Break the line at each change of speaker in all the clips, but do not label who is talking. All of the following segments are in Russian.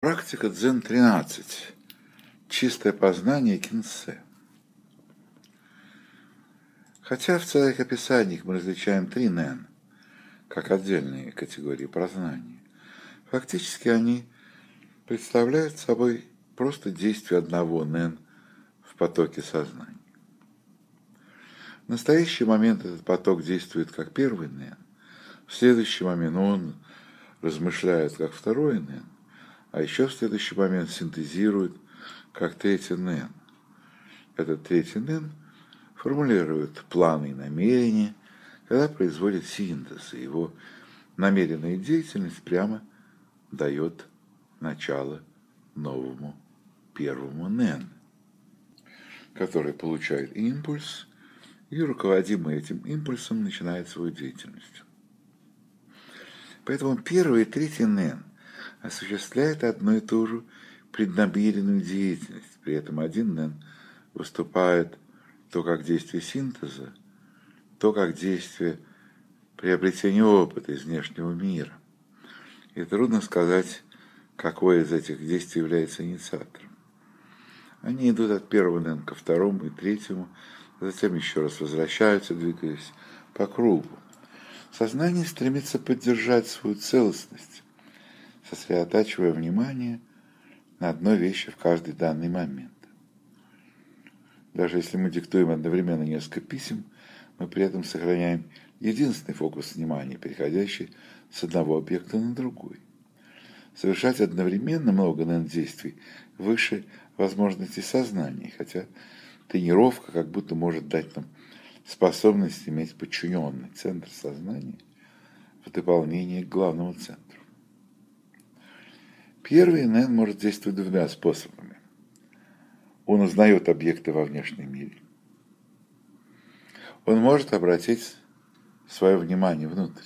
Практика дзен-13. Чистое познание кинсе. Хотя в целых описаниях мы различаем три нэн, как отдельные категории познания, фактически они представляют собой просто действие одного нэн в потоке сознания. В настоящий момент этот поток действует как первый нэн, в следующий момент он размышляет как второй нэн, а еще в следующий момент синтезирует как третий нэн. Этот третий нэн формулирует планы и намерения, когда производит синтез, и его намеренная деятельность прямо дает начало новому первому нэн, который получает импульс и, руководимый этим импульсом, начинает свою деятельность. Поэтому первый и третий нэн осуществляет одну и ту же преднамеренную деятельность. При этом один нэн выступает то как действие синтеза, то как действие приобретения опыта из внешнего мира. И трудно сказать, какое из этих действий является инициатором. Они идут от первого нэн ко второму и третьему, затем еще раз возвращаются, двигаясь по кругу. Сознание стремится поддержать свою целостность, сосредотачивая внимание на одной вещи в каждый данный момент. Даже если мы диктуем одновременно несколько писем, мы при этом сохраняем единственный фокус внимания, переходящий с одного объекта на другой. Совершать одновременно много нэн-действий выше возможностей сознания, хотя тренировка как будто может дать нам способность иметь подчиненный центр сознания в дополнение к главному центру. Первый нэн может действовать двумя способами. Он узнает объекты во внешнем мире. Он может обратить свое внимание внутрь.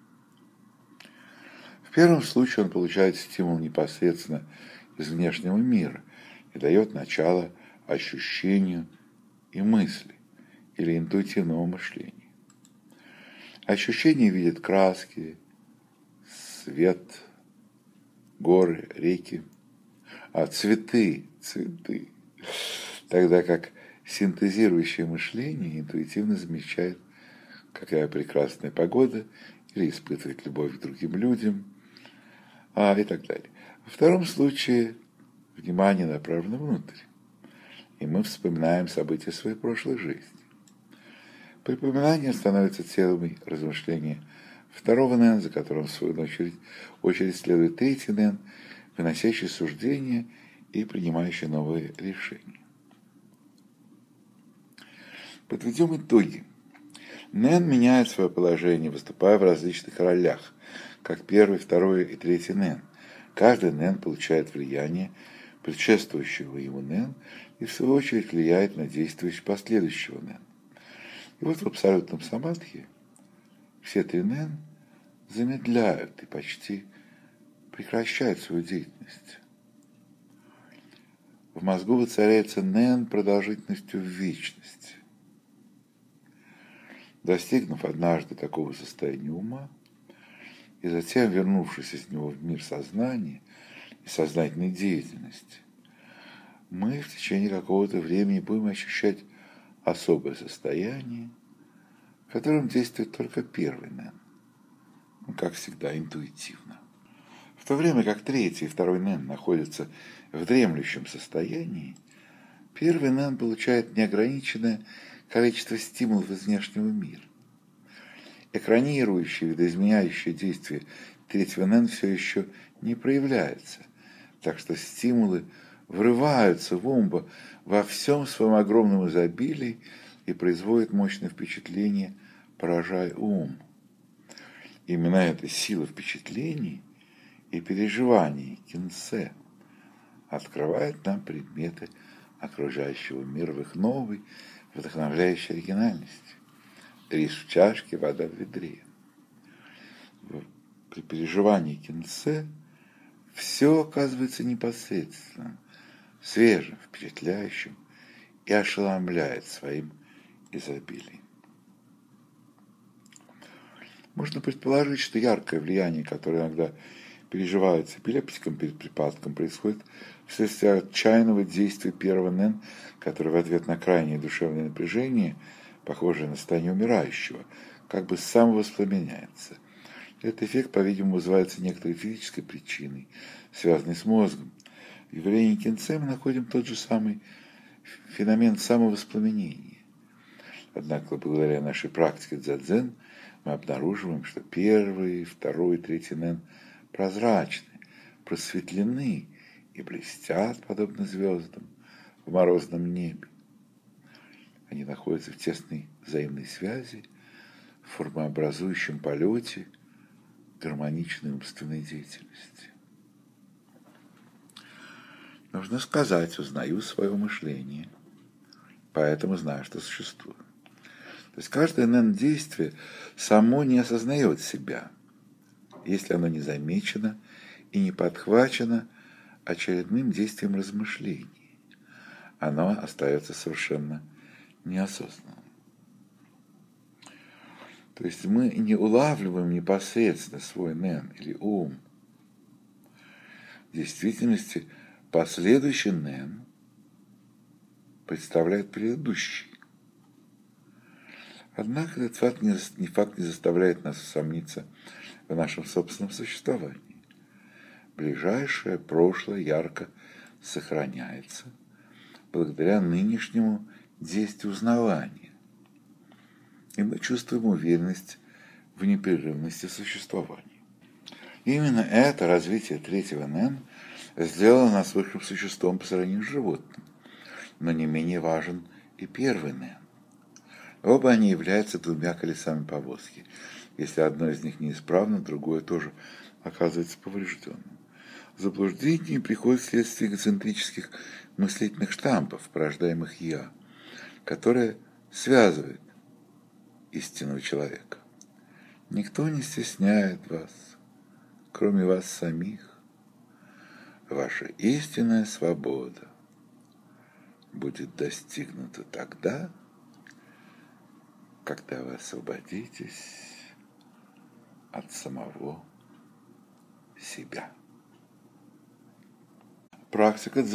В первом случае он получает стимул непосредственно из внешнего мира и дает начало ощущению и мысли или интуитивному мышлению. Ощущение видит краски, свет, горы, реки, цветы. Тогда как синтезирующее мышление интуитивно замечает, какая прекрасная погода, или испытывает любовь к другим людям, и так далее. Во втором случае внимание направлено внутрь, и мы вспоминаем события своей прошлой жизни. Припоминание становится целью размышления второго нэн, за которым в свою очередь следует третий нэн, выносящий суждения и принимающий новые решения. Подведем итоги. Нэн меняет свое положение, выступая в различных ролях, как первый, второй и третий нэн. Каждый нэн получает влияние предшествующего ему нэн и в свою очередь влияет на действующий последующего нэн. И вот в абсолютном самадхи все три нэн замедляют и почти прекращают свою деятельность. В мозгу воцаряется нэн продолжительностью в вечность. Достигнув однажды такого состояния ума, и затем вернувшись из него в мир сознания и сознательной деятельности, мы в течение какого-то времени будем ощущать особое состояние, в котором действует только первый нэн, как всегда, интуитивно. В то время как третий и второй нэн находятся в дремлющем состоянии, первый нэн получает неограниченное количество стимулов из внешнего мира. Экранирующее, видоизменяющее действие третьего нэн все еще не проявляется, так что стимулы врываются в ум во всем своем огромном изобилии и производят мощное впечатление, поражая ум. Именно эта сила впечатлений и переживаний кинсе открывает нам предметы окружающего мира в их новой, вдохновляющей оригинальности. Рис в чашке, вода в ведре. При переживании кинсе все оказывается непосредственным, свежим, впечатляющим и ошеломляет своим изобилием. Можно предположить, что яркое влияние, которое иногда переживают с эпилептиком перед припадком, происходит вследствие отчаянного действия первого НЭН, который в ответ на крайнее душевное напряжение, похожее на состояние умирающего, как бы самовоспламеняется. Этот эффект, по-видимому, вызывается некоторой физической причиной, связанной с мозгом. В явлении кинце мы находим тот же самый феномен самовоспламенения. Однако, благодаря нашей практике дзадзен, мы обнаруживаем, что первый, второй, третий нэн прозрачны, просветлены и блестят, подобно звездам, в морозном небе. Они находятся в тесной взаимной связи, в формообразующем полете гармоничной умственной деятельности. Нужно сказать, узнаю свое мышление, поэтому знаю, что существует. То есть каждое нэн-действие само не осознает себя, если оно не замечено и не подхвачено очередным действием размышлений. Оно остается совершенно неосознанным. То есть мы не улавливаем непосредственно свой нэн или ум. В действительности последующий нэн представляет предыдущий. Однако этот факт не заставляет нас усомниться в нашем собственном существовании. Ближайшее прошлое ярко сохраняется благодаря нынешнему действию узнавания. И мы чувствуем уверенность в непрерывности существования. Именно это развитие третьего нэн сделало нас высшим существом по сравнению с животным. Но не менее важен и первый нэн. Оба они являются двумя колесами повозки. Если одно из них неисправно, другое тоже оказывается поврежденным. Заблуждение приходит вследствие эгоцентрических мыслительных штампов, порождаемых «я», которые связывают истинного человека. Никто не стесняет вас, кроме вас самих. Ваша истинная свобода будет достигнута тогда, когда вы освободитесь от самого себя. Практика